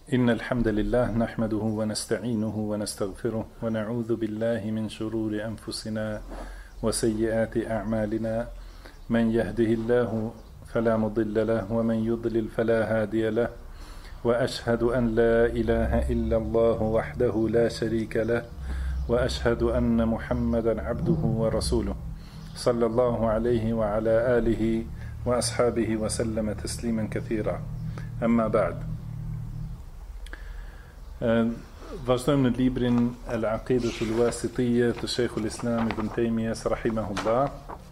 إن الحمد لله نحمده ونستعينه ونستغفره ونعوذ بالله من شرور أنفسنا وسيئات أعمالنا من يهده الله فلا مضل له ومن يضلل فلا هادي له وأشهد أن لا إله إلا الله وحده لا شريك له وأشهد أن محمدا عبده ورسوله صلى الله عليه وعلى آله وأصحابه وسلم تسليما كثيرا أما بعد. Vazhdojmë në librin Al-Aqidatu Al-Wasitiyya të Sheikhul Islam Ibn Taymiyah rahimahullah.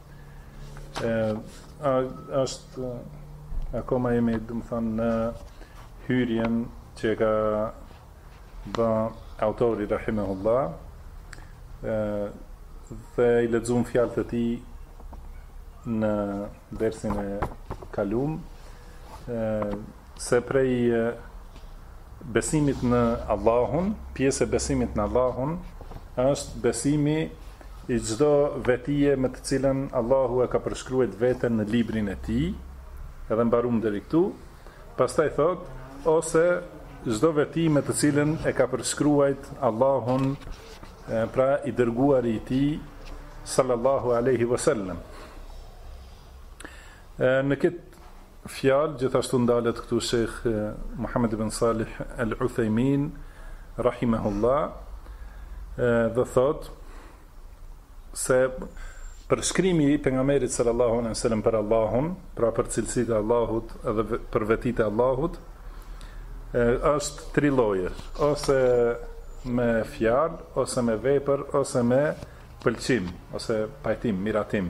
Është akoma jemi domethënë në hyrjen që ka bë autori rahimahullah, dhe i lexuam fjalët e tij në dersin e kalum, se prej besimit në Allahun, pjesë e besimit në Allahun është besimi i çdo vetie me të cilën Allahu e ka përshkruar veten në librin e tij, edhe mbarum deri këtu. Pastaj thot, ose çdo veti me të cilën e ka përshkruar Allahun, pra i dërguari i tij sallallahu alaihi wasallam. Në këtë fjalë gjithashtu ndalet këtu Sheikh Muhammad ibn Salih Al-Uthaymin rahimahullah, dhe thot se përshkrimi i pejgamberit sallallahu alaihi wasallam për Allahun, pra për cilësitë e Allahut edhe për vetitë e Allahut, është tri lloje, ose me fjalë, ose me vepër, ose me pëlqim, ose pajtim, miratim.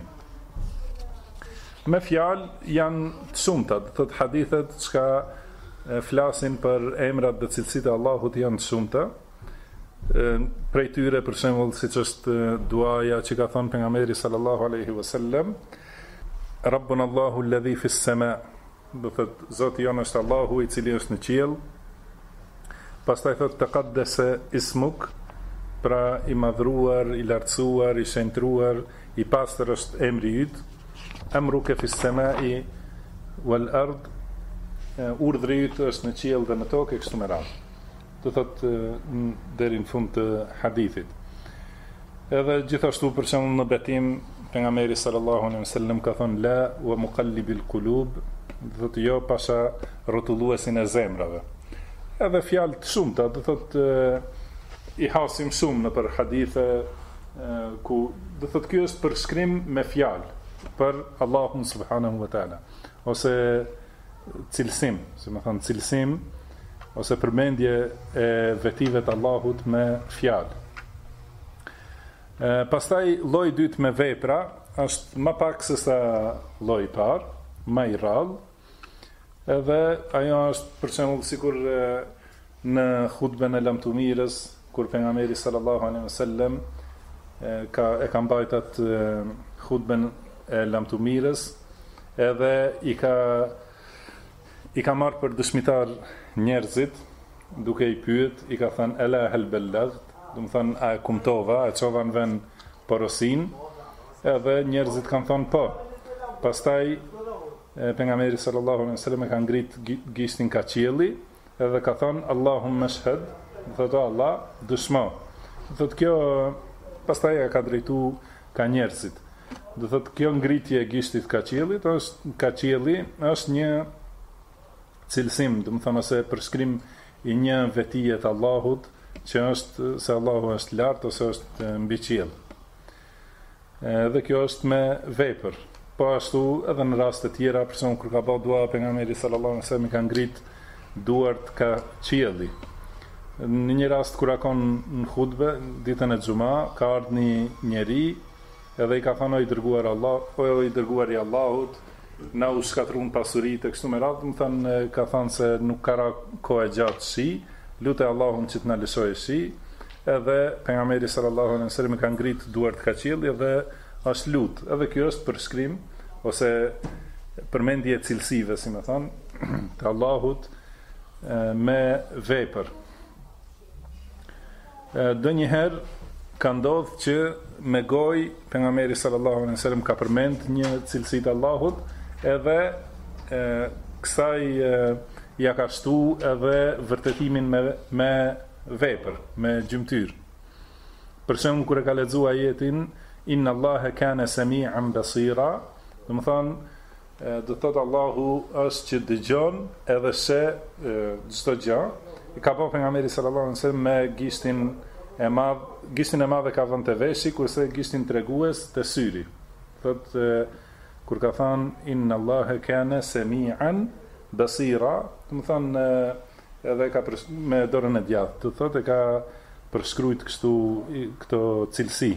Me fjalë janë të shumta, do thotë hadithet që flasin për emrat dhe cilësitë e Allahut janë të shumta. Prej tyre për shembull siç është duaja që ka thënë pejgamberi sallallahu alaihi wasallam, Rabbuna Allahu alladhi fi s-sama, do thotë Zoti jon është Allahu i cili është në qiell. Pastaj thotë taqaddasa ismuk, pra i madhruar, i lartësuar, i shenjtruar, i pastër është emri yt. Amruke fi s-samai wal ard, urdhri yt është në qiell dhe në tokë, kështu me radhë. Do thotë deri në fund të hadithit. Edhe gjithashtu për shembull në betim pejgamberi sallallahu alaihi wasallam ka thënë la wa muqallibil qulub, do thotë jo pasha rrotulluesin e zemrave. Edhe fjalë të shumta, do thotë i hasim shumë në për hadithe ku do thotë ky është përshkrim me fjalë për Allahun subhanahu wa taala, ose cilësim, si më thënë cilësim, ose përmendje e vetive të Allahut me fjalë. Pastaj lloji i dytë me vepra është më pak se sa lloji i parë, më i rrallë, edhe ajo është për shembull sikur në hutben e lamtumirës, kur pejgamberi sallallahu alaihi wasallam e ka mbajtur atë hutben e lamtumirës, edhe i ka marrë për dëshmitar njerëzit, duke i pyet, i ka thënë ela hal ballagt, do të thënë a kumtova, a çova në vend porosin, edhe njerëzit kanë thënë po. Pastaj pejgamberi sallallahu alaihi wasallam e ka ngrit gishtin ka qielli, edhe ka thënë Allahumma shhad, do thotë Allah dëshmo. Do thotë kjo pastaj e ka drejtu ka njerëzit. Do thotë kjo ngritje e gishtit ka qielli është një cilësim, do të thonë ose përshkrim i një vetie të Allahut, që është se Allahu është lart ose është mbi qiell. Dhe kjo është me vepër. Po ashtu edhe në raste të tjera, për shembull kur ka bëu dua pejgamberi sallallahu alaihi wasallam, ka ngrit duart ka qielli. Në një rast kur ka qenë në hutbe ditën e xumë, ka ardhur një njeri, edhe i ka thënë i dërguar i dërguari i Allahut, na u shkatrun pasuritë kështu me radhë, më thënë, ka thënë se nuk ka kohë gjatë shi, lutë Allahun që të na lëshojë shi, edhe pejgamberi sallallahu alaihi wasallam ka ngrit duart ka qielli dhe është lutë. Edhe kjo është përshkrim ose përmendje cilësive, si më thënë, të Allahut me vepër. Donjëherë ka ndodhur që me gojë pejgamberi sallallahu alaihi wasallam ka përmend një cilësi të Allahut, edhe kësaj ja ka shtu edhe vërtetimin me vepër, me gjymtyr. Për shembull kur e ka lexuar ajetin Inna Allaha kana sami'an basira, do të thonë do thotë Allahu është që dëgjon edhe sheh çdo gjë. I ka bërë pejgamberi sallallahu alaihi wasallam me gishtin e madh ka vënë te veshi, kurse gishtin tregues te syri. Thotë kur ka thënë Inna Allaha kana sami'an basira, do të thonë edhe ka me dorën e djathtë, do thotë ka përshkruajt kështu këto cilësi.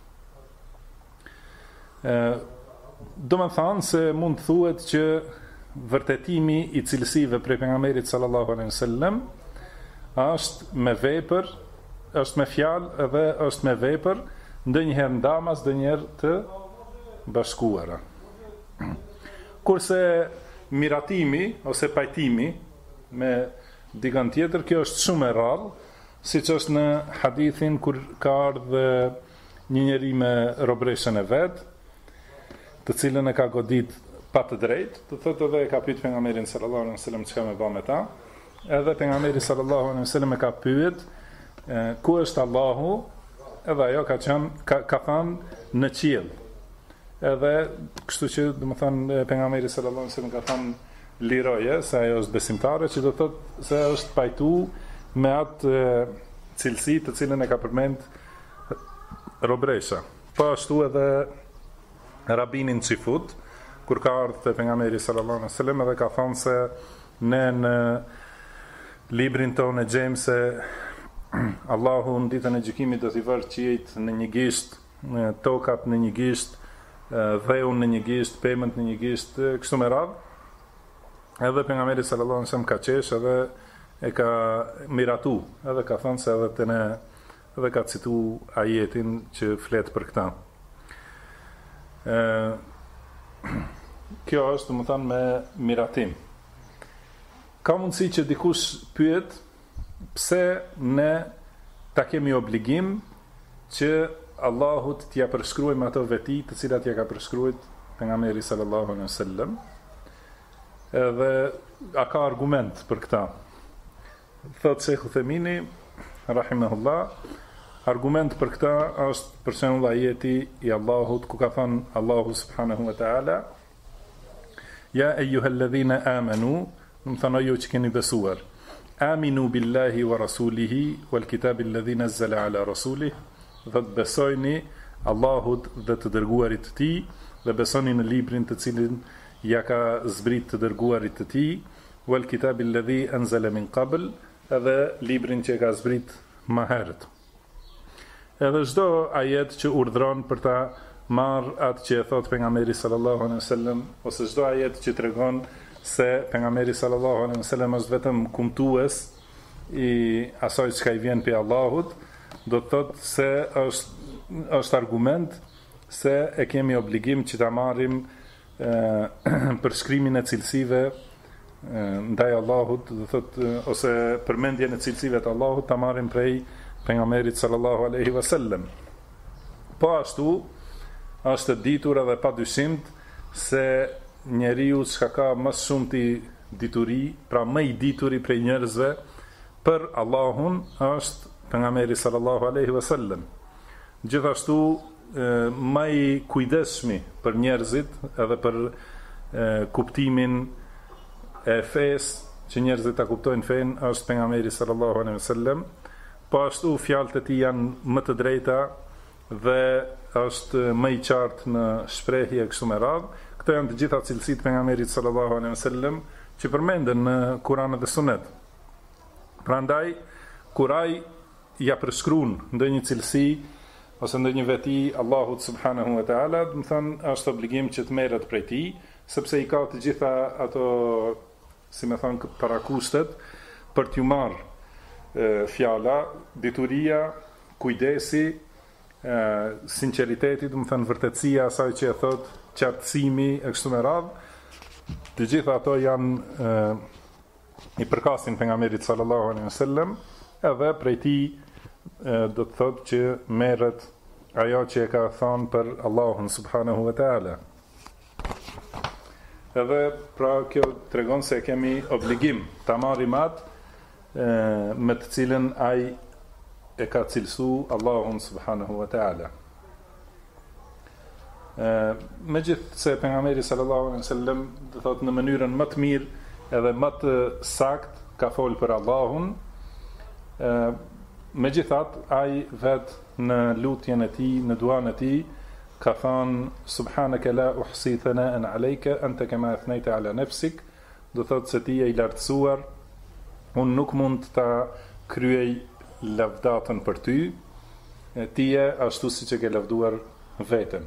Do më thanë se mund të thuhet që vërtetimi i cilësive prej pejgamberit sallallahu alaihi wasallam është me vepër, është me fjalë edhe është me vepër, ndonjëherë ndamas, ndonjëherë të bashkuara. Kurse miratimi ose pajtimi me dikën tjetër, kjo është shumë e rrallë, siç është në hadithin kur ka ardhur një njeri me robreshën e vet, të cilën e ka godit pa të drejtë, të thotë edhe e ka pyet pejgamberin sallallahu alaihi wasallam çka më bën me ta. Edhe pejgamberi sallallahu alaihi wasallam e ka pyet ku është Allahu, edhe ajo ka thënë në qiell. Edhe kështu që domethënë pejgamberi sallallahu alaihi wasallam ka thënë liroje se ajo është besimtare, që do thotë se është pajtu me atë cilësi të cilën e ka përmend robresha. Po ashtu edhe rabinin Çifut, kur ka ardhur te pejgamberi sallallahu alaihi wasallam edhe ka thënë se ne në librin tonë gjejmë se Allahu në ditën e gjykimit do t'i vërë qiejt në një gisht, tokat në një gisht, dheun në një gisht, pemët në një gisht, kështu me radhë. Edhe pejgamberi sallallahu alaihi wasallam ka qesh edhe e ka miratu, edhe ka thënë se edhe të ne, edhe ka citu ajetin që flet për këta. Kjo është, do të thënë, me miratim. Ka mundësi që dikush pyet pse ne ta kemi obligim që Allahut t'ja përshkruajmë ato veti të cilat ja ka përshkruajt pejgamberi sallallahu alaihi wasallam. Edhe a ka argument për këta? Thot Sheikh Uthemini rahimahullah, argument për këta është për shembull ajeti i Allahut ku ka thënë Allahu subhanahu wa ta'ala Ja ayyuhalladhina amanu, do të thonë ju që keni besuar, aminu billahi wa rasulihi wal kitabi alladhi nazzala ala rasulihi, dhe të besojni Allahut dhe të dërguarit të tij, dhe besoni në librin të cilin ja ka zbrit të dërguarit të tij, wal kitabi alladhi anzala min qabl, edhe librin që ka zbrit më herët. Edhe çdo ajet që urdhron për ta marr atë që e thot pejgamberi sallallahu alaihi wasallam, ose çdo ajet që tregon se pejgamberi sallallahu alaihi wasallam është vetëm kumtues i asaj çka i vjen prej Allahut, do të thotë se është argument se e kemi obligim që ta marrim përshkrimin e cilësive ndaj Allahut, do thotë ose përmendjen e cilësive të Allahut ta marrim prej pejgamberit sallallahu alaihi wasallam. Po ashtu është ditur edhe pa dyshim se njeriu që ka më shumë ti dituri, pra më i dituri prej njerëzve për Allahun është pejgamberi sallallahu alaihi wasallam. Gjithashtu më i kujdesshmi për njerëzit edhe për kuptimin e fesë që njerëzit ta kuptojnë fen është pejgamberi sallallahu alaihi wasallam. Po ashtu fjalët e tij janë më të drejta dhe është më i qartë në shprehje kështu me radhë. Këto janë të gjitha cilësitë pejgamberit sallallahu alaihi wasallam që përmenden në Kur'an dhe Sunet. Prandaj kur ai ja përshkruan ndonjë cilësi ose ndonjë veti Allahut subhanahu wa taala, do të thonë është obligim që të merret prej tij, sepse i ka të gjitha ato, si më thon, parakushtet për t'ju marrë fjala, dituria, kujdesi, sinqeriteti, do të thënë vërtetësia asaj që e thot, qartësimi e kështu me radhë, të gjitha ato janë i përkasin pejgamberit sallallahu alaihi wasallam, edhe prej tij do të thotë që merret ajo që e ka thënë për Allahun subhanahu wa taala. edhe pra kjo tregon se kemi obligim ta marrim atë me të cilën ai e ka cilësu Allahun subhanahu wa ta'ala. Me gjithë se pejgamberi sallallahu alaihi wasallam do thot në mënyrën më të mirë edhe më të sakt ka folë për Allahun, megjithatë ai vet në lutjen e tij, në duan e tij ka thënë subhanaka la uhsi thana'an alayka anta kama athnayta ala nafsik, do thot se ti je i lartësuar, unë nuk mund ta kryej lavdatën për ty, ti je ashtu siç e ke lavduar veten.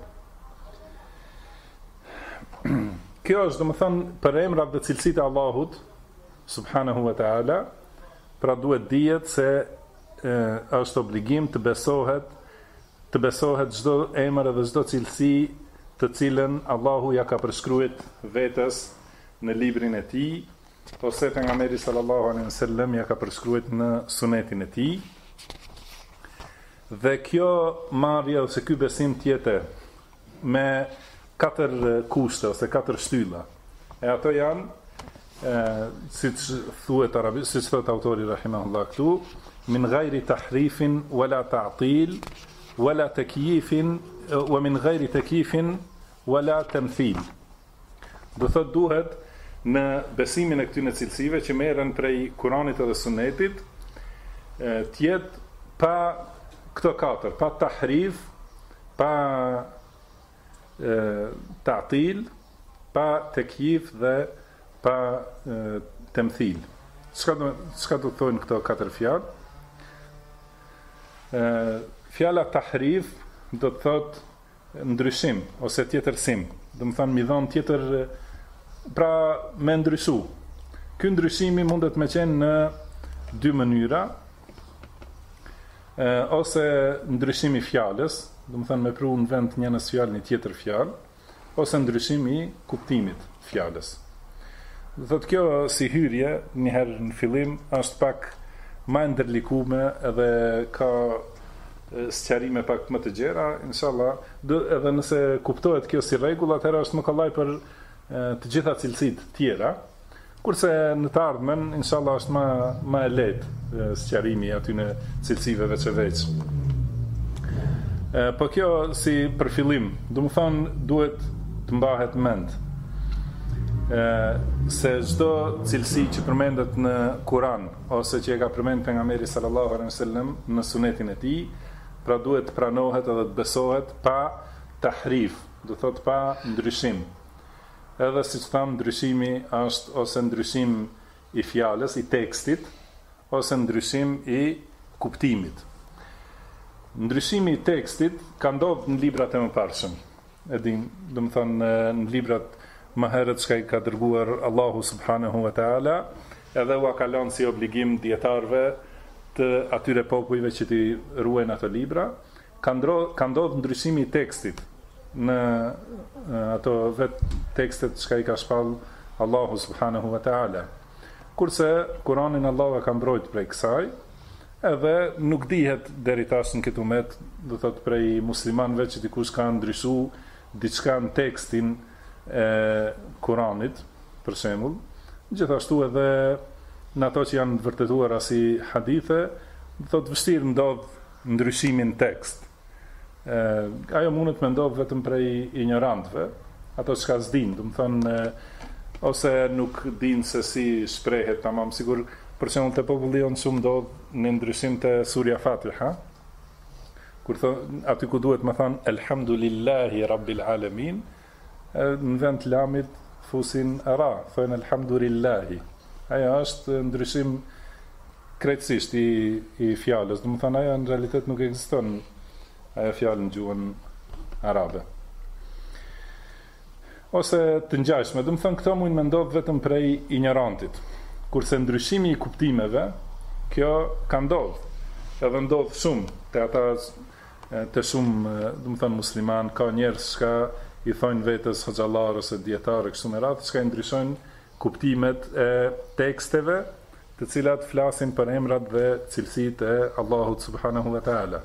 Kjo është domethënë për emrat dhe cilësitë e Allahut subhanahu wa ta'ala, pra duhet dihet se është obligim të besohet çdo emër dhe çdo cilësi të cilën Allahu ja ka përshkruar vetes në librin e tij, ose pejgamberi sallallahu alaihi wasallam ja ka përshkruar në sunetin e tij. Dhe kjo marrje ose ky besim tjetër me 4 kushte ose 4 shtylla. E ato janë siç thuhet arabisht, siç thot autori rahimahullah këtu, min ghairi tahrifin wala ta'til wala takyifin wa min ghairi takyifin wala tamthil. Do thot duhet në besimin e këtyre cilësive që merren prej Kuranit dhe Sunetit, të jetë pa këto 4, pa tahrif, pa ta'til, pa takyif dhe pa tamthil. Çka do të thonë këto 4 fjalë? Fjala tahrif do të thotë ndryshim ose tjetërsim. Do të thonë mi dhon tjetër, pra me ndryshu. Ky ndryshimi mundet me qenë në 2 mënyra, ose ndryshimi fjalës, do të thënë me pru në vend njënës fjalë një tjetër fjalë, ose ndryshimi kuptimit fjalës. Do thotë kjo si hyrje, njëherë në fillim, është pak ma ndërlikume edhe ka sqarime pak më të gjera, inshallah, edhe nëse kuptohet kjo si rregull, atëherë është më kollaj për të gjitha cilësitë tjera, kurse në të ardhmen, inshallah, është ma e lehtë sqarimi aty në cilësive veç e veç. Po kjo si për fillim, do të thonë duhet të mbahet mend se çdo cilësi që përmendet në Kur'an ose që e ka përmendur pejgamberi sallallahu alaihi wasallam në sunetin e tij, pra duhet të pranohet edhe të besohet pa tahrif, do thot pa ndryshim. Edhe siç tham, ndryshimi është ose ndryshim i fjalës, i tekstit, ose ndryshim i kuptimit. Ndryshimi i tekstit ka ndodhur në librat e mëparshëm. E dim, do të thonë në librat më herët që ka dërguar Allahu subhanahu wa ta'ala, edhe u ka lënë si obligim dietarëve të atyre popujve që t'i ruajnë ato libra, ka ndodhur ndryshimi i tekstit në ato vetë tekstet që i ka shpall Allahu subhanahu wa ta'ala. Kurse Kur'anin Allahu ka mbrojtur prej kësaj, edhe nuk dihet deri tash në këtë umet, do thot prej muslimanëve që dikush ka ndryshuar diçka në tekstin e Kuranit, për shembull, gjithashtu edhe në ato që janë vërtetuara si hadithe, do thot vështirë ndodh ndryshimi në tekst. Ajo mundet me ndodh vetëm prej ignorantëve, ato që ka s'din, do të thonë ose nuk din se si shprehet tamam sigur. Për shembull te populli jon shumë ndodh në ndryshim te surja Fatiha, kur aty ku duhet me thënë elhamdulillahi rabbil alamin, në vend të lamit fusin ra, thonë elhamdulillahi. Ajo është ndryshim krejtësisht i fjalës, do të thonë ajo në realitet nuk ekziston ajo fjalë në gjuhën arabe. Ose të ngjashme, do të thonë këto mund të ndodh vetëm prej ignorantit. Kurse ndryshimi i kuptimeve, kjo ka ndodhur. Edhe ndodh shumë te ata të shumë, do të thonë musliman, ka njerëz që i thonë vetes hoxhallar ose dietar kështu me radhë, që ndryshojnë kuptimet e teksteve, të cilat flasin për emrat dhe cilësitë e Allahut subhanahu wa taala.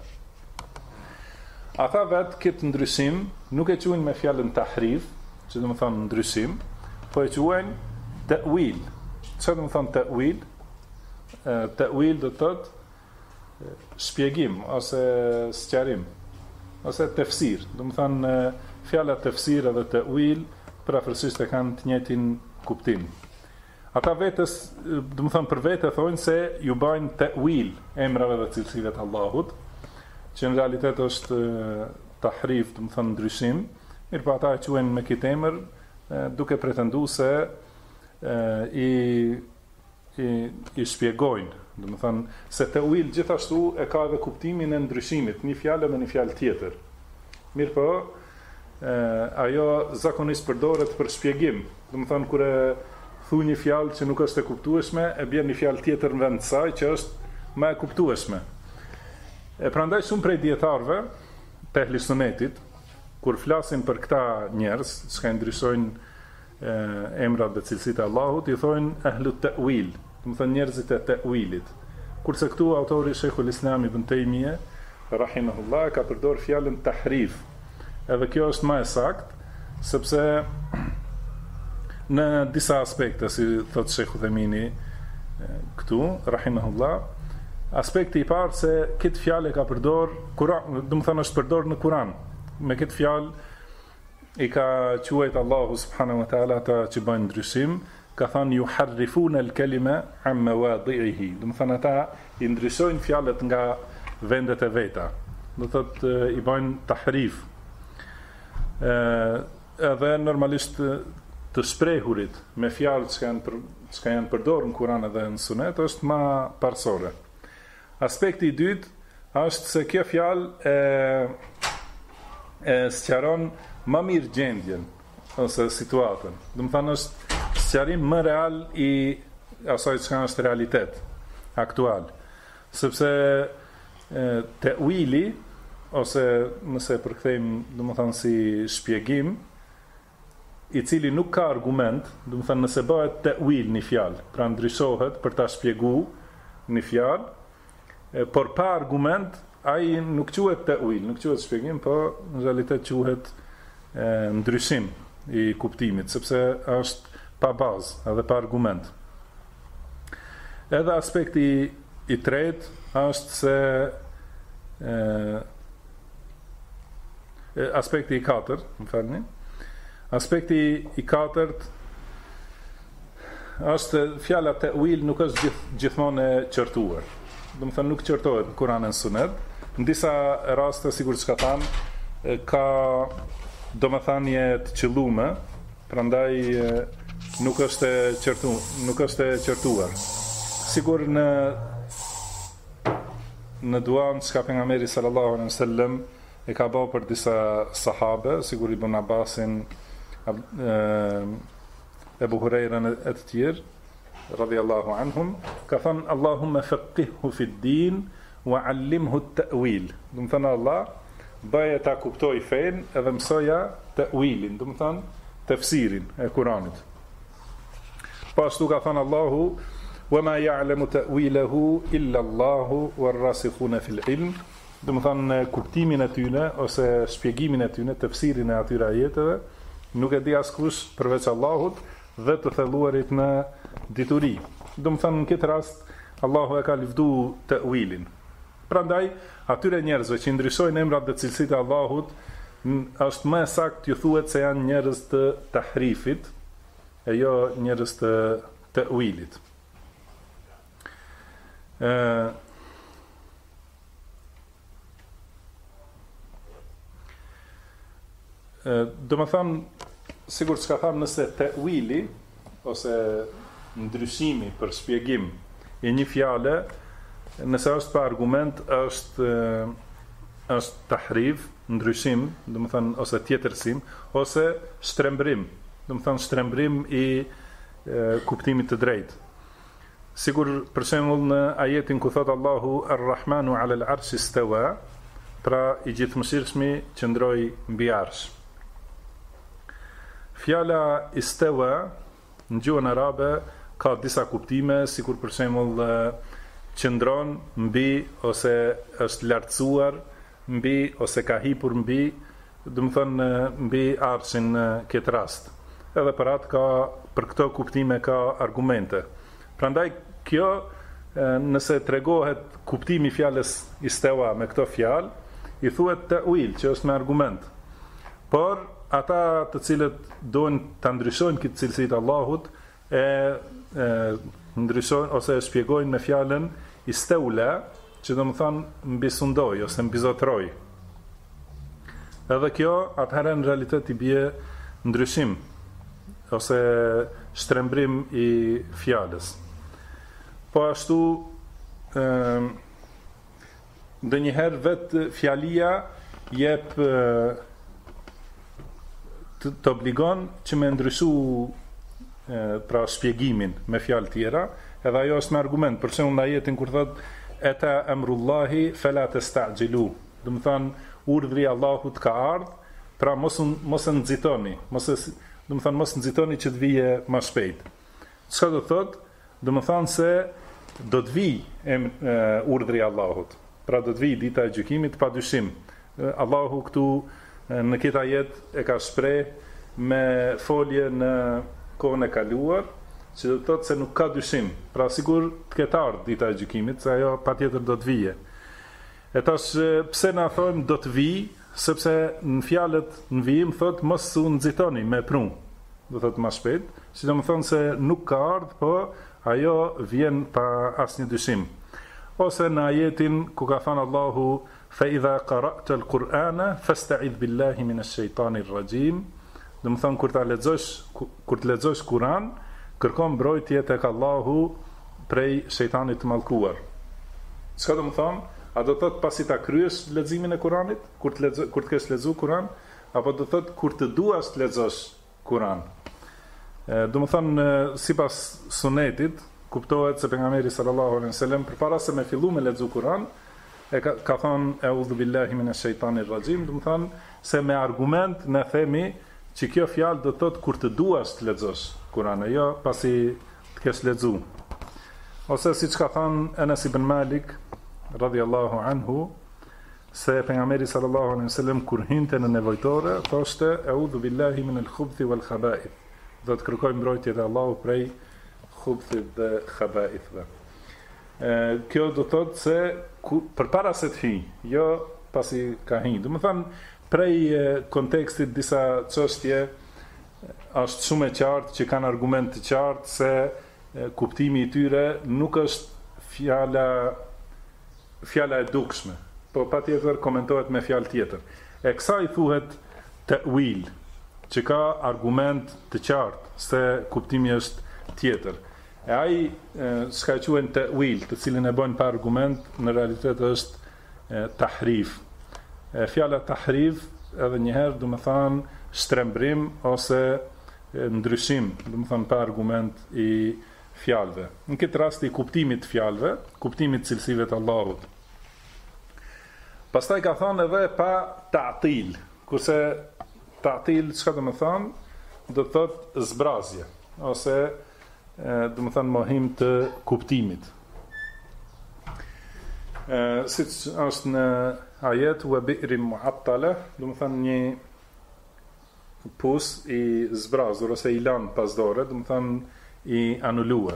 Ata vetë këtë ndryshim nuk e quajnë me fjalën tahrif, që do të thonë ndryshim, po e quajnë ta'wil. Çfarë do të thonë ta'wil? Ta'wil do të thotë shpjegim ose sqarim ose tefsir. Do të thonë fjala tefsir edhe ta'wil përafërsisht e kanë të njëjtin kuptim. Ata vetës, do të thonë për vete thonë se ju bajnë ta'wil emrave dhe cilësive të Allahut, që në realitet është tahrif, do të thonë ndryshim. Mirë, pa ata e quajnë me këtë emër duke pretenduar se i shpjegojnë, do të thonë se ta'wil gjithashtu e ka edhe kuptimin e ndryshimit, një fjalë me një fjalë tjetër. Mirë po, ajo zakonisht përdoret për shpjegim. Do të thonë kur e thu një fjalë që nuk është e kuptueshme, e bën një fjalë tjetër në vend të saj që është më e kuptueshme. E prandaj shumë prej dietarëve të ehli sunetit, kur flasin për këta njerëz, që ndryshojnë emrat dhe cilësitë e Allahut, i thonë ehlu ta'wil, do të thonë njerëzit e ta'wilit. Kurse këtu autori Sheikhul Islam Ibn Taymiyah rahimahullah ka përdorur fjalën tahrif. Edhe kjo është më e saktë, sepse në disa aspekte, si thot Sheikhu Themini këtu rahimahullah, aspekti i parë se këtë fjalë ka përdor Kur'an, do të thonë është përdor në Kur'an. Me këtë fjalë i ka quajt Allahu subhanahu wa ta'ala ata që bëjnë ndryshim, ka thënë yuharrifuna al-kalima an mawadhi'ihi. Do të thonë ata i ndryshojnë fjalët nga vendet e veta. Do thotë i bëjnë tahrif. Edhe normalisht të shprehurit me fjalë që janë përdorur në Kur'an edhe në Sunet është më parsore. Aspekti i dytë është se kjo fjalë e sqaron më mirë gjendjen ose situatën. Do të thonë është sqarim më real i asaj që është realitet aktual. Sepse ta'wili ose nëse përkthejmë, do të thonë si shpjegim, i cili nuk ka argument, do të thonë nëse bëhet ta'wil një fjalë, pra ndryshohet për ta shpjeguar një fjalë, por pa argument, ai nuk quhet ta'wil, nuk quhet shpjegim, po në realitet quhet ndryshim i kuptimit, sepse është pa bazë edhe pa argument. Edhe aspekti i tretë është se aspekti i katërt, më falni. Aspekti i katërt është fjala ta'wil nuk është gjithmonë e qartuar. Do të thënë nuk qartohet në Kur'an e Sunet. Në disa raste sigur që ka thamë ka domethënie të qëllume, prandaj nuk është e qartuar. Sigur në duan që ka pejgamberi sallallahu alaihi wasallam e ka bëu për disa sahabe, sigur Ibn Abbasin, Ebu Hurajrën e të tjerë, radhiyallahu anhum, ka thënë Allahumma faqihhu fi ddin wa allimhu at-ta'wil. Do të thënë Allah bëje ta kuptoj fen edhe mësoja ta'wilin, do të thënë tefsirin e Kuranit. Pashtu ka thënë Allahu wama ya'lamu ta'wilahu illa Allahu war-rasikhuna fil ilm, do të thënë kuptimin e tyre ose shpjegimin e tyre, tefsirin e atyre ajeteve, nuk e di askush përveç Allahut dhe të thelluarit në dituri. Do të thënë në këtë rast Allahu e ka lëvduar ta'wilin. Prandaj atyre njerëzve që ndryshojnë emrat dhe cilësitë e Allahut, është më saktë ju thuhet se janë njerëz të tahrifit, e jo njerëz të ta'wilit. Do më thamë, sigur që ka thamë nëse ta'wili, ose ndryshimi për shpjegim i një fjale, nëse është pa argument, është tahrif, ndryshim, do më thënë, ose tjetërsim, ose shtrembrim, do më thënë shtrembrim i kuptimit të drejtë. Sigur, për shembull në ajetin ku thot Allahu Ar-Rahmanu 'ala al-'arshi istawa, pra i gjithëmshirshmi qëndroi mbi arsh. Fjala istawa në gjuhën arabe ka disa kuptime, sikur për shembull qëndron mbi ose është lartësuar mbi ose ka hipur mbi, do të thonë mbi arshin në këtë rast. edhe për atë ka, për këto kuptime ka argumente. Prandaj kjo, nëse tregohet kuptimi i fjalës istawa me këto fjalë, i thuhet ta'wil, që është me argument. Por ata të cilët doin ta ndryshojnë këtë cilësi të Allahut, ndryshojnë ose e shpjegojnë me fjalën istawla, që do të thonë mbi sundoj ose mbi zotroj. Edhe kjo atëherë në realitet i bie ndryshim ose shtrembrim i fjalës. Po ashtu ndonjëherë vetë fjalia jep të obligon që me ndryshu pra shpjegimin me fjalë tjera, edhe ajo është me argument. Për shembull në ajetin kur thotë ata amrullahi fala tasta'jilu, do të thonë urdhri i Allahut ka ardhur, pra mos e nxitoni, do të thonë mos nxitoni që të vijë më shpejt. Çka do thotë? Do të thonë se do të vijë urdhri i Allahut. Pra do të vijë dita e gjykimit padyshim. Allahu këtu në këtë ajet e ka shpreh me folje në kohën e kaluar, që do të thotë se nuk ka dyshim. Pra sigur të ketë ardhur dita e gjykimit, se ajo patjetër do të vijë. E tash pse na thojmë do të vijë, sepse në fjalët në vijim thotë mos u nxitoni me prunë. Do thotë më shpejt, sidomethënë se nuk ka ardhur, po ajo vjen pa asnjë dyshim. Ose në ajetin ku ka thënë Allahu fa idha qara'ta al-Qur'ana fasta'idh billahi minash shaitanir rajim, do të thonë kur të lexosh Kur'an, kërkon mbrojtje tek Allahu prej shejtanit të mallkuar. Çka do të thonë? A do të thotë pasi ta kryesh leximin e Kuranit, kur të kesh lexuar Kur'an, apo do të thotë kur të duash të lexosh Kur'an? Do të thonë sipas sunetit kuptohet se pejgamberi sallallahu alaihi wasallam përpara se me fillu me lexu Kur'an ka thonë eudhu billahi minash shaitanir rajim, do të thonë se me argument ne themi që kjo fjalë do të thotë kur të duash të lexosh Kur'an, jo pasi të kesh lexu. Ose siç ka thënë Anas ibn Malik radhiyallahu anhu, se pejgamberi sallallahu alaihi wasallam kur hynte në nevojtore thoshte eudhu billahi minal khubuthi wal khaba'ith. Do të kërkoj mbrojtje te Allahu prej khubthit dhe khaba'ithve. Kjo do thotë se përpara se të hyj, jo pasi ka hyrë. Do të thonë prej kontekstit disa çështje është shumë e qartë që kanë argument të qartë se kuptimi i tyre nuk është fjala e dukshme, po patjetër komentohet me fjalë tjetër. E kësaj thuhet ta'wil, që ka argument të qartë se kuptimi është tjetër. E ai s'ka quhen ta'wil, të cilin e bën pa argument, në realitet është tahrif. Fjala tahrif edhe njëherë do të thonë shtrembrim ose ndryshim, do të thonë pa argument i fjalëve. Në këtë rast i kuptimit të fjalëve, kuptimit të cilësive të Allahut. Pastaj ka thonë edhe pa ta'til, kurse ta'til çka do të thonë? Do të thotë zbrazje ose do të thonë mohim të kuptimit. Siç është në ajet wa bi'rin mu'attala, do të thonë një pus i zbrazur ose i lanë pas dore, do të thonë i anuluar.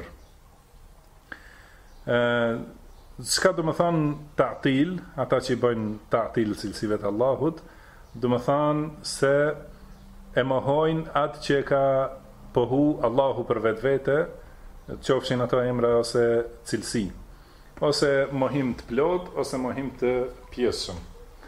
Çka do të thonë ta'til, ata që i bëjnë ta'til cilësive të Allahut, do të thonë se e mohojnë atë që ka pohu Allahu për vetvete, qofshin ato emra ose cilësi, ose mohim të plot ose mohim të pjesshëm.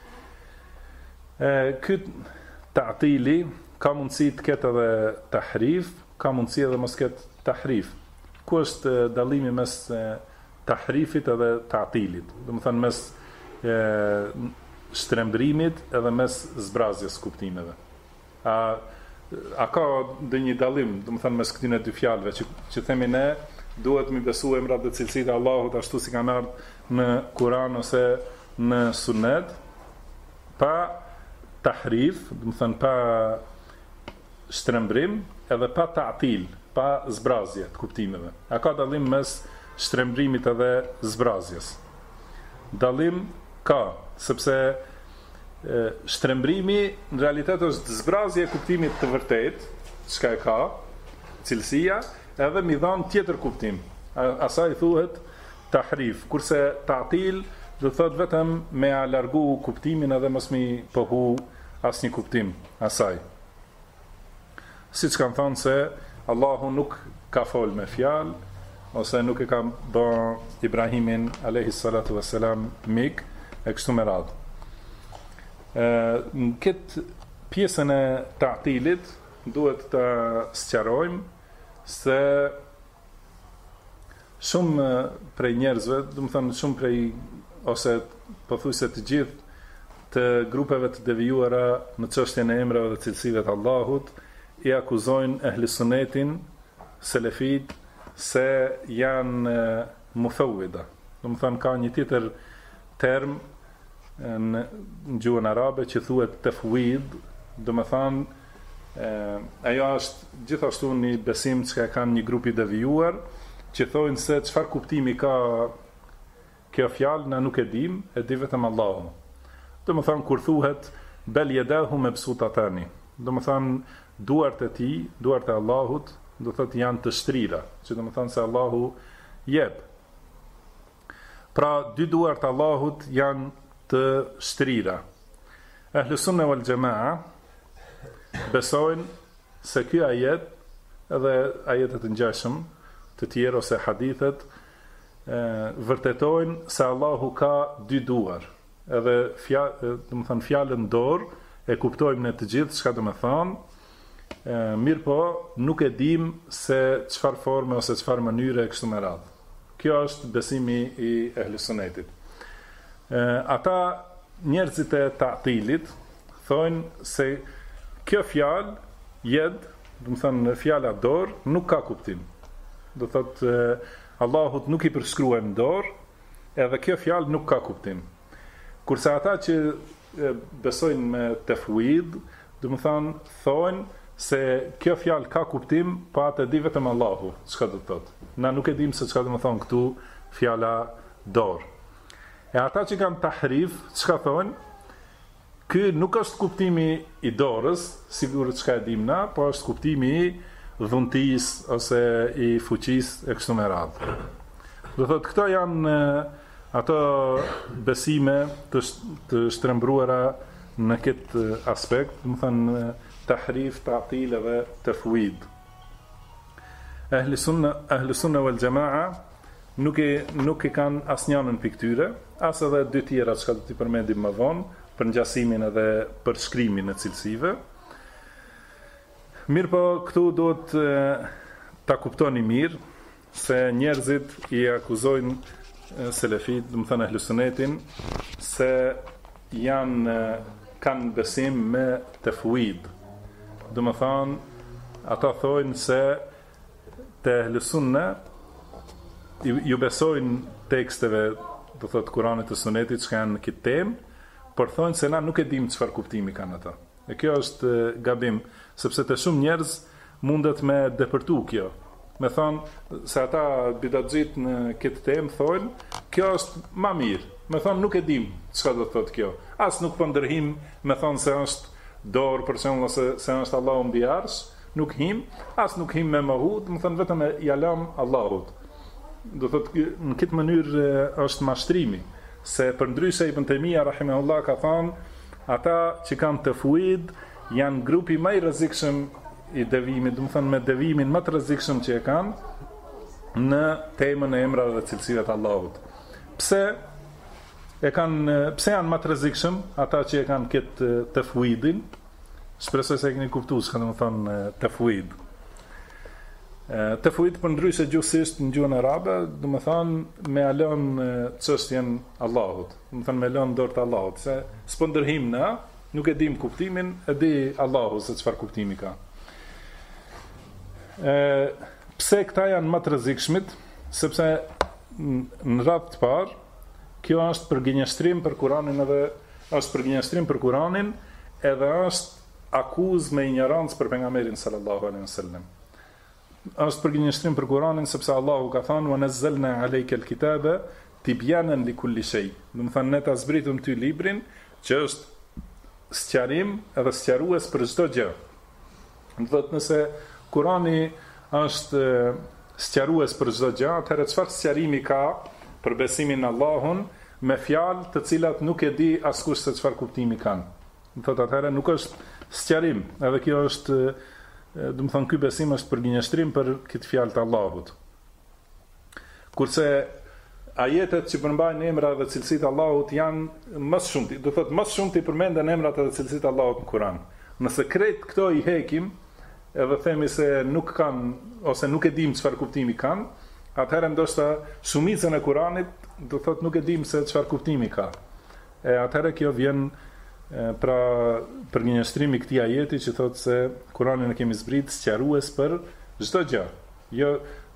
Ky ta'tili ka mundësi të ketë edhe tahrif, ka mundësi edhe mos ketë tahrif. Ku është dallimi mes tahrifit edhe ta'tilit? Do të thënë mes shtrembrimit edhe mes zbrazjes kuptimeve. A ka ndonjë dallim, do të thënë mes këtyre dy fjalëve që themi ne duhet mi besu emrat dhe cilësitë e Allahut ashtu si kanë ardhur në Kur'an ose në Sunet, pa tahrif, do të thënë pa shtrembrim, edhe pa ta'til, pa zbrazje të kuptimeve. A ka dallim mes shtrembrimit edhe zbrazjes? Dallim ka, sepse shtrembrimi në realitet është zbrazje e kuptimit të vërtet, çka e ka, cilësia, edhe mi dhanë tjetër kuptim. Asaj thuhet tahrif, kurse ta'til do thot vetëm me a largu kuptimin edhe mos mi pohu asnjë kuptim asaj. Siç kanë thënë se Allahu nuk ka fol me fjalë, ose nuk e ka bë Ibrahimin alayhi salatu wassalam mik e kështu me radhë. Në këtë pjesën e ta'tilit duhet të sqarojmë se shumë prej njerëzve, do të thënë shumë prej ose pothuajse të gjithë të grupeve të devijuara në çështjen e emrave dhe cilësive të Allahut i akuzojnë ehli sunetin, selefit, se janë mufawwida. Do të thënë ka një tjetër term në gjuhën arabe që thuhet tafwid, do të thënë ajo është gjithashtu një besim që kanë një grup i devijuar që thojnë se çfarë kuptimi ka kjo fjalë na nuk e dim, e di vetëm Allahu. Do të thënë kur thuhet bel yadahu mabsutatani, do të thënë duart e tij, duart e Allahut, do thotë janë të shtrira, që do të thënë se Allahu jep. Pra dy duart e Allahut janë të shtrira. Ahlu sunna wal jamaa besojnë se ky ajet edhe ajetet e ngjashëm të tjerë ose hadithet vërtetojnë se Allahu ka dy duar. Edhe do të thënë fjalën dorë e kuptojmë ne të gjithë çka do të thonë. Mirë po, nuk e dim se çfarë forme ose çfarë mënyre e kështu me radhë. Kjo është besimi i ehli sunnetit. Ata njerëzit e ta'tilit thonë se kjo fjalë jed, do të thënë fjala dorë, nuk ka kuptim. Do thotë Allahut nuk i përshkruan dorë, edhe kjo fjalë nuk ka kuptim. Kurse ata që besojnë me tafwid, do të thënë thonë se kjo fjalë ka kuptim, pa atë di vetëm Allahu, çka do të thotë. Na nuk e dim se çka do të thonë këtu fjala dorë. E ata që kanë tahrif, çka thonë? Ky nuk është kuptimi i dorës, sigurisht çka e dim na, po është kuptimi i dhuntis ose i fuqisë e kështu me radhë. Do thotë këto janë ato besime të shtrembruara në këtë aspekt, do të thënë tahrif, ta'til dhe tafwid. Ahli sunna wal jamaa nuk e kanë asnjënën pikë këtyre, as edhe dy tjera që do t'i përmendim më vonë, për ngjasimin edhe për shkrimin e cilësive. Mirë po, këtu duhet ta kuptoni mirë se njerëzit i akuzojnë selefit, do të thënë ahlu sunnetin, se kanë besim me tafwid. Do të thënë, ata thojnë se te ahlu sunne ju besojnë teksteve, do thotë Kuranit të Sunetit që kanë këtë temë, por thonë se na nuk e dim çfarë kuptimi kanë ata. E kjo është gabim, sepse të shumë njerëz mundet me depërtu kjo. Me thonë se ata bidatxhit në këtë temë thonë, kjo është më mirë. Me thonë nuk e dim çfarë do të thotë kjo. As nuk po ndërhim me thonë se është dorë për shembull ose se është Allahu mbi arsh, nuk him, as nuk him me mohu, do të thonë vetëm ja lam Allahut. Do thotë në këtë mënyrë është mashtrimi, se përndryshe Ibn Taymija rahimahullah ka thënë ata që kanë tafwid janë grupi më i rrezikshëm i devimit, do të thonë me devimin më të rrezikshëm që e kanë në temën e emrave dhe cilësive të Allahut. Pse janë më të rrezikshëm ata që e kanë këtë tafwidin? Shpresoj se e keni kuptuar çka do të thonë tafwid. Tafwid përndryshe gjuhësisht në gjuhën arabe, do të thonë me alën çështjen Allahut, do të thonë me lënë dorë të Allahut, se s'po ndërhim na, nuk e dim kuptimin, e di Allahu se çfarë kuptimi ka. Pse këta janë më të rrezikshmit? Sepse në radhë të parë, kjo është për gënjeshtrim për Kuranin edhe është akuzë me ignorancë për pejgamberin sallallahu alaihi wasallam. Është për gënjeshtrim për Kuranin sepse Allahu ka thënë wa nazzalna alayka al-kitaba tibyanan li kulli shay. Do të thonë ne ta zbritëm ty librin që është sqarim edhe sqarues për çdo gjë. Do thotë nëse Kurani është sqarues për çdo gjë, atëherë çfarë sqarimi ka për besimin në Allahun me fjalë të cilat nuk e di askush se çfarë kuptimi kanë. Do thotë atëherë nuk është sqarim, edhe kjo është, do të thonë ky besim është për gënjeshtrim për këtë fjalë të Allahut. Kurse ajetet që përmbajnë emrat dhe cilësitë e Allahut janë më shumë, do thotë më shumë i përmenden emrat dhe cilësitë e Allahut në Kur'an. Nëse krejt këto i hekim, edhe themi se nuk kanë ose nuk e dim çfarë kuptimi kanë, atëherë ndoshta shumicën e Kuranit do thotë nuk e dim se çfarë kuptimi ka. Atëherë kjo vjen pra për gënjeshtrimi këtij ajeti që thotë se Kur'anin e kemi zbrit sqarues për çdo gjë. Jo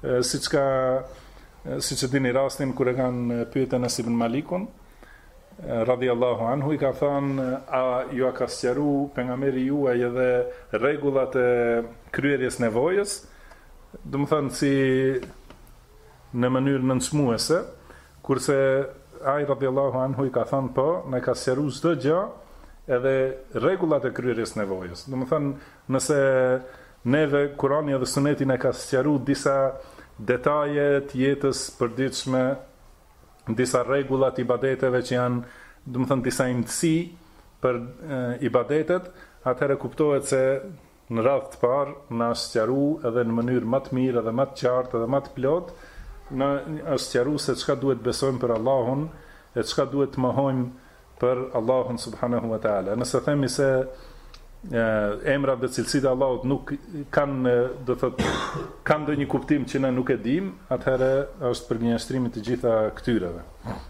siç e dini rastin kur e kanë pyetur Anas ibn Malikun radhiyallahu anhu, i ka thënë a ju ka sqaruar pejgamberi juaj edhe rregullat e kryerjes nevojës, do të thënë si në mënyrë nënçmuese, kurse ai radhiyallahu anhu i ka thënë po, ne ka sqaruar çdo gjë, edhe rregullat e kryerjes nevojës. Do të thënë nëse neve Kurani dhe Suneti ne ka sqaruar disa detaje të jetës përditshme, disa rregulla të ibadeteve që janë, do të thënë disa imtësi për ibadetet, atëherë kuptohet se në radhë të parë na sqaruar edhe në mënyrë më të mirë edhe më të qartë edhe më të plot, na është sqaruar se çka duhet besojmë për Allahun e çka duhet të mohojmë për Allahun subhanahu wa taala. Nëse themi se emrat dhe cilësitë e Allahut nuk kanë, do thotë, kanë ndonjë kuptim që ne nuk e dim, atëherë është për gënjeshtrimin të gjitha këtyreve.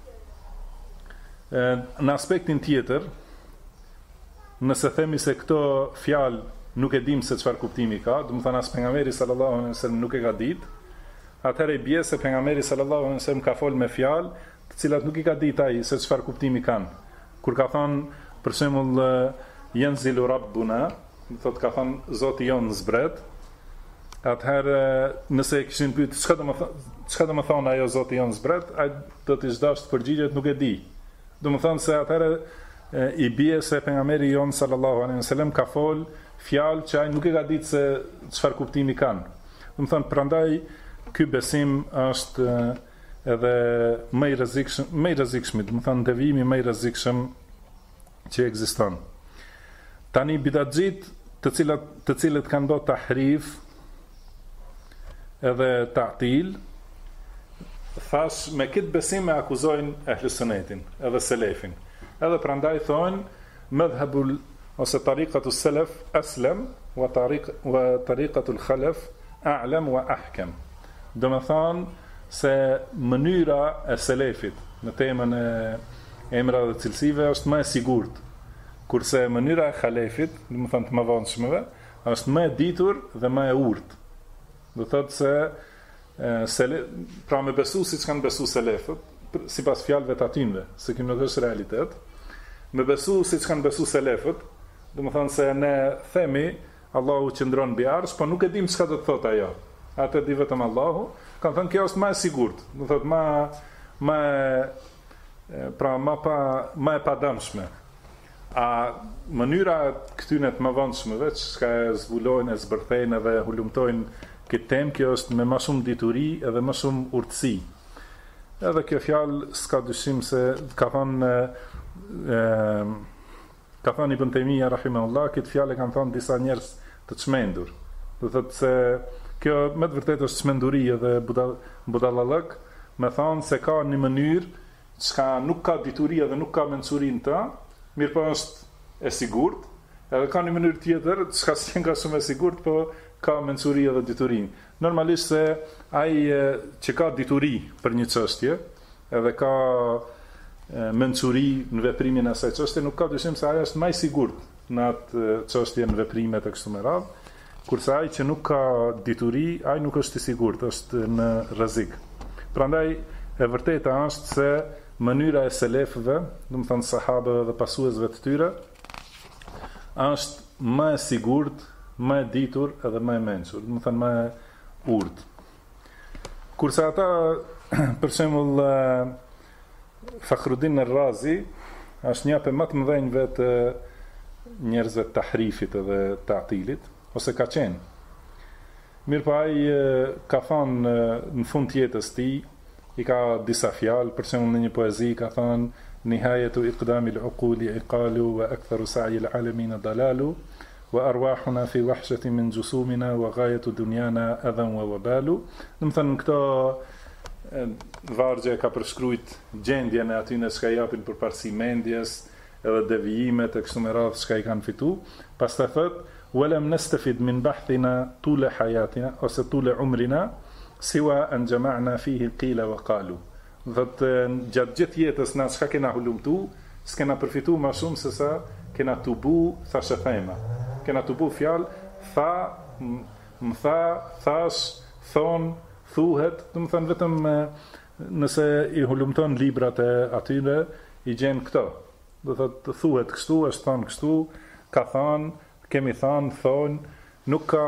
Në aspektin tjetër, nëse themi se këto fjalë nuk e dim se çfarë kuptimi ka, do të thonë as pejgamberi sallallahu alaihi wasallam nuk e ka ditë, atëherë i bie se pejgamberi sallallahu alaihi wasallam ka folë me fjalë të cilat nuk i ka ditë ai se çfarë kuptimi kanë. Kur ka thënë për shembull yanzilu rabbuna, thot ka thënë Zoti jon zbret, atëherë nëse e kishin pyet çka do të thonë ajo Zoti jon zbret, ai do të zgjasht përgjigjet nuk e di. Do të thonë se atëherë i bie se pejgamberi jon sallallahu alaihi wasallam ka fol fjalë që ai nuk e ka ditë se çfarë kuptimi kanë. Do të thonë prandaj ky besim është edhe më i rrezikshëm, do të thonë devijimi më i rrezikshëm që ekziston. Tani bidatxhit të cilët kanë bërë tahrif edhe ta'til, thash me këtë besim e akuzojnë ehli sunetin edhe selefin. Edhe prandaj thonë madhhabul ose tariqatu selef aslam wa tariqatu al-khalaf a'lam wa ahkam. Do të thonë se mënyra e selefit në temën e emrave dhe cilësive është më e sigurt, kurse mënyra e khalefit, do të thonë të mëvonshmëve, është më e ditur dhe më e urtë. Do thotë se pra me besu siç kanë besu selefët, sipas fjalëve të atyre, se kjo nuk është realitet. Me besu siç kanë besu selefët, do të thonë se ne themi Allahu qëndron mbi arsh, po nuk e dim çka do të thotë ajo. Atë di vetëm Allahu. Kanë thënë kjo është më e sigurt, do thotë më e padamshme. A mënyra këtyne të mëvonshmëve që e zbulojnë, e zbërthejnë dhe hulumtojnë këtë temë, kjo është me më shumë dituri edhe më shumë urtësi. Edhe kjo fjalë s'ka dyshim se ka thënë Ibn Taymija rahimahullah, këtë fjalë kanë thënë disa njerëz të çmendur. Do thotë se kjo me të vërtetë është çmenduri edhe budallallëk, me thënë se ka një mënyrë që nuk ka dituri edhe nuk ka mençuri në ta, mirë po është e sigurt, edhe ka një mënyrë tjetër, çka s'jen ka shumë e sigurt, po ka mençuri edhe dituri. Normalisht se ai që ka dituri për një çështje, edhe ka mençuri në veprimin e asaj çështje, nuk ka dyshim se ai është më i sigurt në atë çështje në veprimet e kështu me radhë, kurse ai që nuk ka dituri, ai nuk është i sigurt, është në rrezik. Prandaj e vërteta është se mënyra e selefëve, do të thonë sahabëve dhe pasuesve të tyre, është më e sigurt, më e ditur edhe më e mençur, do të thonë më e urtë. Kurse ata, për shembull, Fakhruddin al-Razi është një për më të mëdhenjve të njerëzve të tahrifit edhe ta'tilit, ose ka qenë. Mirë pa ai ka thonë në fund të jetës tij, i ka disa fjalë, për shembull në një poezi ka thonë nihayetu iqdami al-uquli iqalu wa aktharu sa'i al-alamin dalalu wa arwahuna fi wahshati min jusumina wa ghayatu dunyana adhan wa wabalu. Do të thënë këto vargje ka përshkruajt gjendjen e atyre që japin përparësi mendjes edhe devijimet e kështu me radhë që i kanë fitu. Pastaj thot ولم نستفد من بحثنا طول حياتنا أو طول عمرنا سوى أن جمعنا فيه قيل وقالوا. Gjatë gjithë jetës na çka kena hulumtu, s'kena përfitu ma shumë se sa kena tubu thashë thema. Kena tubu fjalë, më tha, thash, thon, thuhet, do të thënë vetëm nëse i hulumton librat e atyre i gjen këto. Do thotë thuhet kështu, është thon kështu, ka thënë, kemi thënë, thonë, nuk ka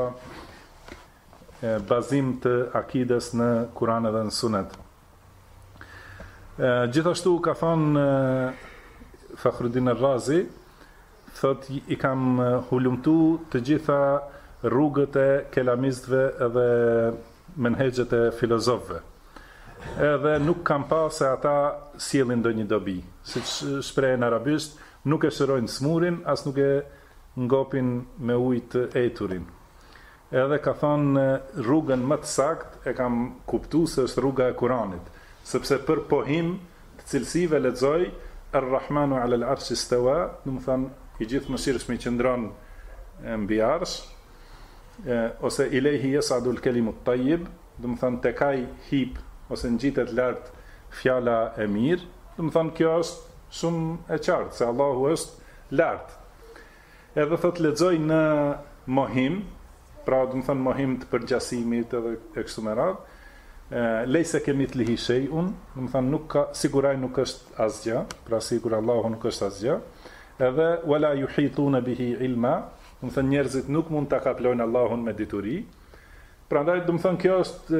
bazim të akides në Kur'an edhe në Sunet. Gjithashtu ka thënë Fakhruddin Ar-Razi, thot i kam hulumtu të gjitha rrugët e kelamistëve edhe menhexhet e filozofëve. Edhe nuk kam pa se ata sjellin ndonjë dobi. Siç shprehen arabisht, nuk e shërojnë smurin, as nuk e ngopin me ujë të eturin. Edhe ka thonë rrugën më të saktë e kam kuptuar se është rruga e Kuranit, sepse për pohim të cilësive lexoj Ar-Rahmanu 'ala al-'arshi istawa, do të thonë i gjithë mëshirshmi qëndron mbi arsh, ose ilehi yas'adu al-kalimu at-tayyib, do të thonë tek ai hip ose ngjitet lart fjala e mirë, do të thonë kjo është shumë e qartë se Allahu është lart. Edhe thot lexoj në mohim, pra do të thonë mohim të përgjasimit edhe e kështu me radhë, lejse kemi të lihi shejun, do të thonë nuk ka, siguraj nuk është asgjë, pra sigur Allahu nuk është asgjë, edhe wala yuhituna bihi ilma, do të thënë njerëzit nuk mund ta kaplojnë Allahun me dituri. Prandaj do të thënë kjo është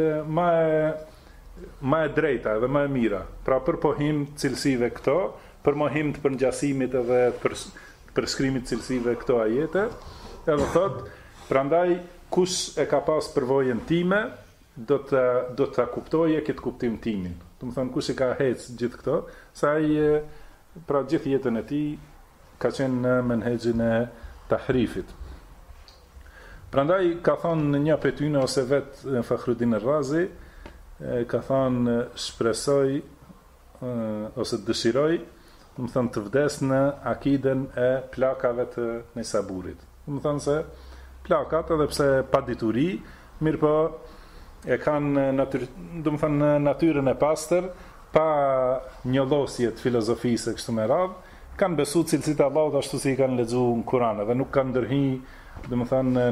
më e drejta edhe më e mira. Pra për pohim cilësive këto, për mohim të përngjasimit edhe për përshkrimit cilësive këto ajete, edhe thot, prandaj kush e ka pas përvojën time, do ta kuptojë këtë kuptim timin. Do të thënë kush i ka hecë gjithë këto, sa ai pra gjithë jetën e tij ka qenë në menhexhin e tahrifit. Prandaj ka thonë një prej tyre ose vetë Fakhruddin Ar-Razi, ka thonë shpresoj ose dëshiroj, do të thonë të vdes në akiden e plakave të Nesaburit. Do të thonë se plakat edhe pse pa dituri, mirë po e kanë do të thonë natyrën e pastër, pa njollosje të filozofisë kështu me radhë, kanë besu cilësitë e Allahut ashtu si i kanë lexuar në Kur'an, dhe nuk kanë ndërhi, do të thonë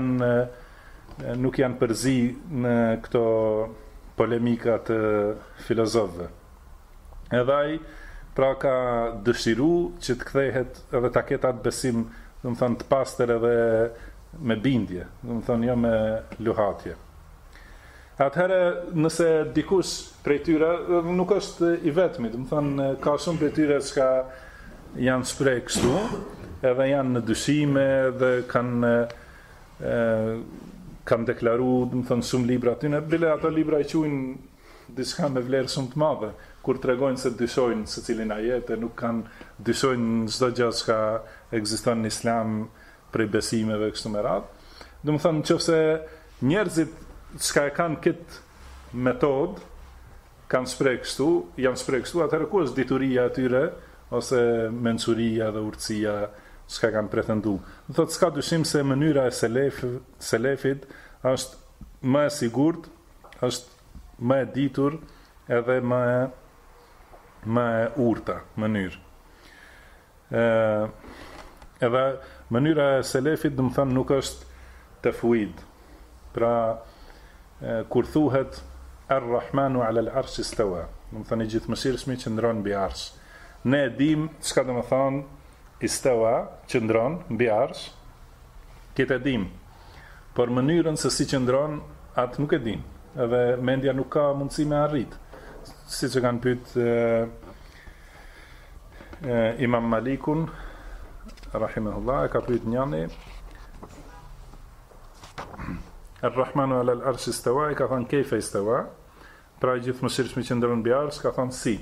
nuk janë përzi në këto polemika të filozofëve. Edhe ai pra ka dëshiru që të kthehet edhe ta ketë atë besim, do të thonë të pastër edhe me bindje, do të thonë jo me luhatje. Atëherë nëse dikush prej tyre nuk është i vetmi, do të thonë ka shumë prej tyre që janë shpreh kështu, edhe janë në dyshime dhe kanë deklaruar, do të thonë shumë libra aty, bile ato libra i quajnë diçka me vlerë shumë të madhe, kur tregojnë se dyshojnë se cilin ajet, nuk kanë dyshojnë çdo gjë që ekziston në Islam prej besimeve kështu me radhë. Do të thonë nëse njerëzit çka e kanë këtë metodë, kanë shpreh kështu, janë shpreh kështu, atëherë ku është dituria atyre ose mençuria dhe urtësia çka kanë pretenduar. Do thotë s'ka dyshim se mënyra e selefit është më e sigurt, është më e ditur edhe më e urta mënyrë. Edhe mënyra e selefit do të thonë nuk është tefwid. Pra kur thuhet Ar-Rahmanu 'ala al-'arshi istawa, do të thonë i gjithëmëshirshmi qëndron mbi arsh. Ne e dim çka do të thonë istawa, qëndron mbi arsh. Këtë e dim. Por mënyrën se si qëndron, atë nuk e dim. Edhe mendja nuk ka mundësi me arrit. Siç e kanë pyet Imam Malikun rahimahullah, ka pyet njëri Ar-Rahmanu ala al-arsh istawa, I ka thënë kejfe istawa, pra I gjithë mëshirshmi që ndron mbi arsh, ka thënë si.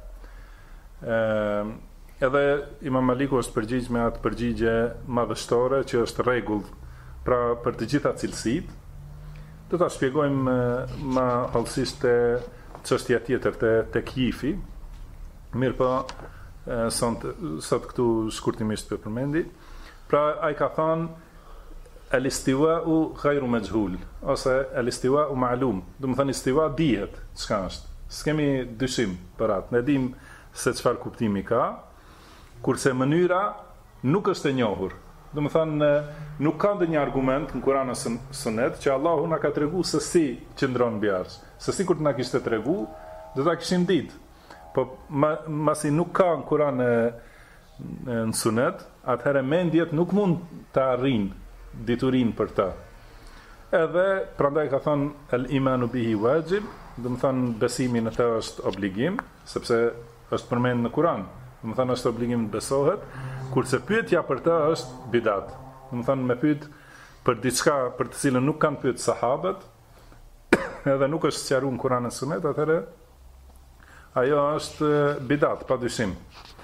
Edhe Imam Maliku është përgjigj me atë përgjigje madhështore që është rregull pra për të gjitha cilësitë. Do ta shpjegojmë më hollësisht te çështja tjetër te tekyifi. Mirë po, sot këtu shkurtimisht për përmendi. Pra ai ka thënë al-istiwa'u ghayru majhul ose al-istiwa'u ma'lum. Do të thënë istiwa dihet çka është. S'kemi dyshim për atë. Ne dim se çfarë kuptimi ka, kurse mënyra nuk është e njohur. Do të thënë nuk ka ndonjë argument në Kur'an ose Sunet që Allahu na ka treguar se si qëndron mbi arsh. Se sikur të na kishte treguar, do ta kishim ditë. Po masi nuk ka në Kur'an në Sunet, atëherë mendjet nuk mund të arrijnë diturin për ta. Edhe prandaj ka thënë al-imanu bihi wajib, do të thënë besimi në të është obligim, sepse është përmend në Kur'an. Do të thënë është obligim të besohet, kurse pyetja për të është bidat. Do të thënë me pyet për diçka për të cilën nuk kanë pyet sahabët, edhe nuk është sqaruar në Kur'an e Sunet, atëherë ajo është bidat, padyshim.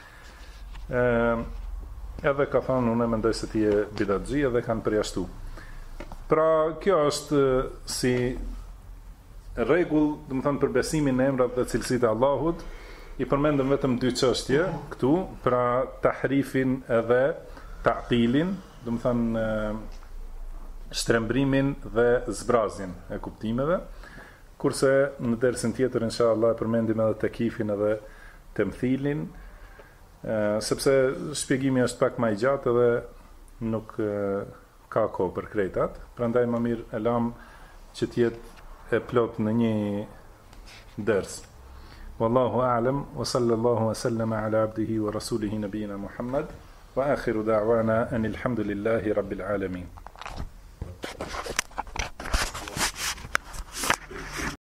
Edhe ka thënë unë mendoj se ti je bidatxhi edhe kanë përjashtu. Pra kjo është si rregull, do të thënë për besimin në emrat dhe cilësitë e Allahut, I përmendëm vetëm dy çështje këtu, pra tahrifin edhe ta'tilin, do të thënë shtrembrimin dhe zbrazjen e kuptimeve, kurse në dersin tjetër inshallah përmendim edhe tekifin edhe temthilin, sepse shpjegimi është pak më I gjatë edhe nuk ka kohë për krejtat, prandaj më mirë e lam që të jetë e plot në një ders. Wallahu a'lam wa sallallahu wa sallama ala abdihi wa rasulihi nabiyina Muhammad wa akhiru da'wana anil hamdulillahi rabbil alamin.